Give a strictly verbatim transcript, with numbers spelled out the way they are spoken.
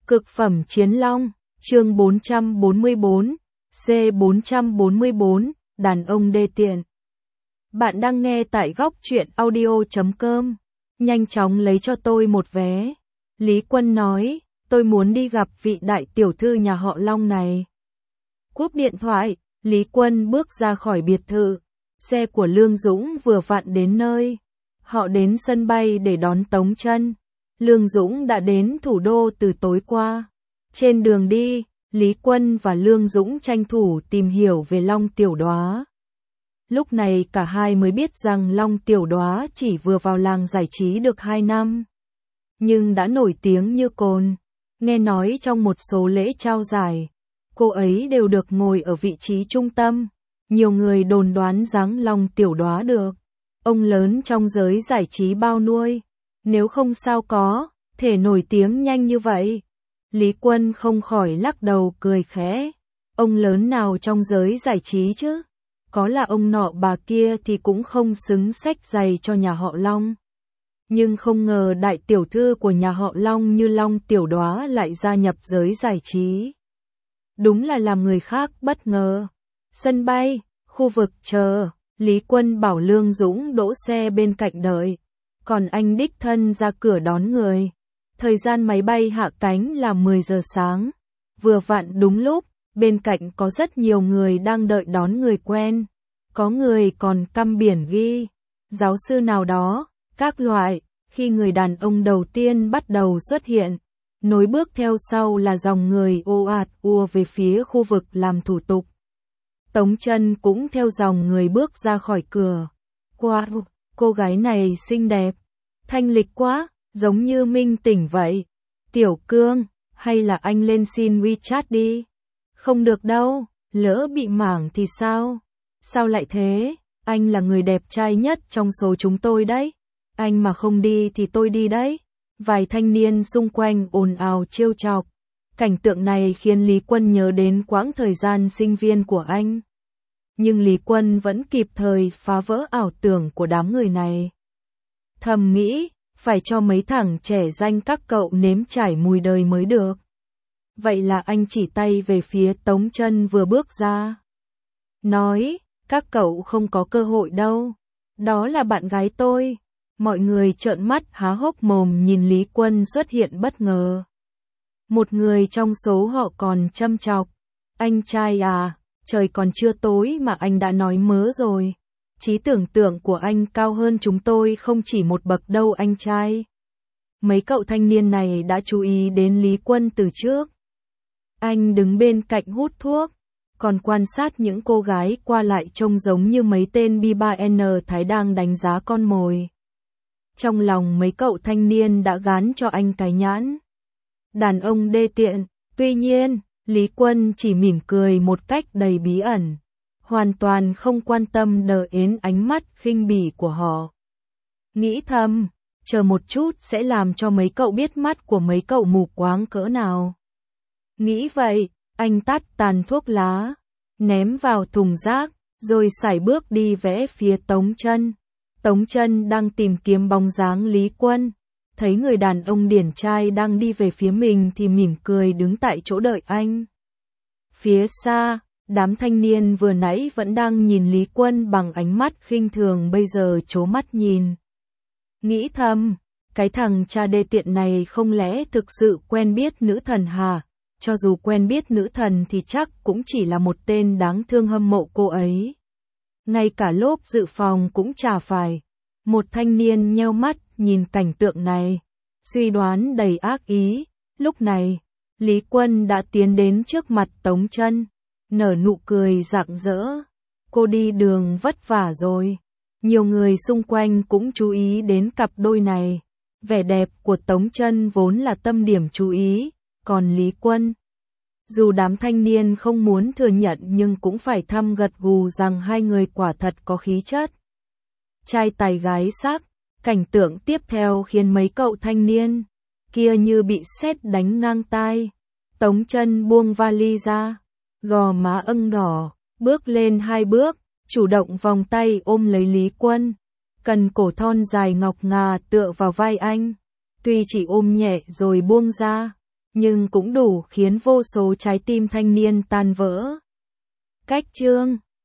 Cực phẩm chiến long, chương bốn trăm bốn mươi bốn, C bốn trăm bốn mươi bốn, đàn ông đê tiện. Bạn đang nghe tại góc truyện audio chấm com. Nhanh chóng lấy cho tôi một vé. Lý Quân nói, tôi muốn đi gặp vị đại tiểu thư nhà họ Long này. Cúp điện thoại, Lý Quân bước ra khỏi biệt thự. Xe của Lương Dũng vừa vặn đến nơi. Họ đến sân bay để đón Tống Chân. Lương Dũng đã đến thủ đô từ tối qua. Trên đường đi, Lý Quân và Lương Dũng tranh thủ tìm hiểu về Long Tiểu Đóa. Lúc này cả hai mới biết rằng Long Tiểu Đóa chỉ vừa vào làng giải trí được hai năm. Nhưng đã nổi tiếng như cồn. Nghe nói trong một số lễ trao giải, cô ấy đều được ngồi ở vị trí trung tâm. Nhiều người đồn đoán rằng Long Tiểu Đóa được ông lớn trong giới giải trí bao nuôi. Nếu không sao có thể nổi tiếng nhanh như vậy. Lý Quân không khỏi lắc đầu cười khẽ. Ông lớn nào trong giới giải trí chứ? Có là ông nọ bà kia thì cũng không xứng xách giày cho nhà họ Long. Nhưng không ngờ đại tiểu thư của nhà họ Long như Long Tiểu Đóa lại gia nhập giới giải trí. Đúng là làm người khác bất ngờ. Sân bay, khu vực chờ, Lý Quân bảo Lương Dũng đỗ xe bên cạnh đợi. Còn anh đích thân ra cửa đón người. Thời gian máy bay hạ cánh là mười giờ sáng. Vừa vặn đúng lúc, bên cạnh có rất nhiều người đang đợi đón người quen. Có người còn cắm biển ghi giáo sư nào đó, các loại. Khi người đàn ông đầu tiên bắt đầu xuất hiện, nối bước theo sau là dòng người ồ ạt ùa về phía khu vực làm thủ tục. Tống Chân cũng theo dòng người bước ra khỏi cửa. Wow, cô gái này xinh đẹp, thanh lịch quá, giống như minh tỉnh vậy. Tiểu Cương, hay là anh lên xin WeChat đi. Không được đâu, lỡ bị mảng thì sao? Sao lại thế? Anh là người đẹp trai nhất trong số chúng tôi đấy. Anh mà không đi thì tôi đi đấy. Vài thanh niên xung quanh ồn ào trêu chọc. Cảnh tượng này khiến Lý Quân nhớ đến quãng thời gian sinh viên của anh. Nhưng Lý Quân vẫn kịp thời phá vỡ ảo tưởng của đám người này. Thầm nghĩ, phải cho mấy thằng trẻ danh các cậu nếm trải mùi đời mới được. Vậy là anh chỉ tay về phía Tống Chân vừa bước ra. Nói, các cậu không có cơ hội đâu. Đó là bạn gái tôi. Mọi người trợn mắt há hốc mồm nhìn Lý Quân xuất hiện bất ngờ. Một người trong số họ còn châm chọc. Anh trai à, trời còn chưa tối mà anh đã nói mớ rồi. Trí tưởng tượng của anh cao hơn chúng tôi không chỉ một bậc đâu anh trai. Mấy cậu thanh niên này đã chú ý đến Lý Quân từ trước. Anh đứng bên cạnh hút thuốc, còn quan sát những cô gái qua lại trông giống như mấy tên B ba N Thái đang đánh giá con mồi. Trong lòng mấy cậu thanh niên đã gán cho anh cái nhãn. Đàn ông đê tiện, tuy nhiên, Lý Quân chỉ mỉm cười một cách đầy bí ẩn. Hoàn toàn không quan tâm đến ánh mắt khinh bỉ của họ. Nghĩ thầm, chờ một chút sẽ làm cho mấy cậu biết mắt của mấy cậu mù quáng cỡ nào. Nghĩ vậy, anh tắt tàn thuốc lá, ném vào thùng rác, rồi sải bước đi vẽ phía Tống Chân. Tống Chân đang tìm kiếm bóng dáng Lý Quân. Thấy người đàn ông điển trai đang đi về phía mình thì mỉm cười đứng tại chỗ đợi anh. Phía xa, đám thanh niên vừa nãy vẫn đang nhìn Lý Quân bằng ánh mắt khinh thường bây giờ trố mắt nhìn. Nghĩ thầm, cái thằng cha đê tiện này không lẽ thực sự quen biết nữ thần hả? Cho dù quen biết nữ thần thì chắc cũng chỉ là một tên đáng thương hâm mộ cô ấy. Ngay cả lốp dự phòng cũng chả phải. Một thanh niên nheo mắt nhìn cảnh tượng này, suy đoán đầy ác ý. Lúc này, Lý Quân đã tiến đến trước mặt Tống Chân, nở nụ cười rạng rỡ. Cô đi đường vất vả rồi. Nhiều người xung quanh cũng chú ý đến cặp đôi này. Vẻ đẹp của Tống Chân vốn là tâm điểm chú ý, còn Lý Quân, dù đám thanh niên không muốn thừa nhận nhưng cũng phải thầm gật gù rằng hai người quả thật có khí chất. Trai tài gái sắc, cảnh tượng tiếp theo khiến mấy cậu thanh niên kia như bị sét đánh ngang tai. Tống Chân buông vali ra, gò má ửng đỏ, bước lên hai bước, chủ động vòng tay ôm lấy Lý Quân, cần cổ thon dài ngọc ngà tựa vào vai anh. Tuy chỉ ôm nhẹ rồi buông ra, nhưng cũng đủ khiến vô số trái tim thanh niên tan vỡ. Cách chương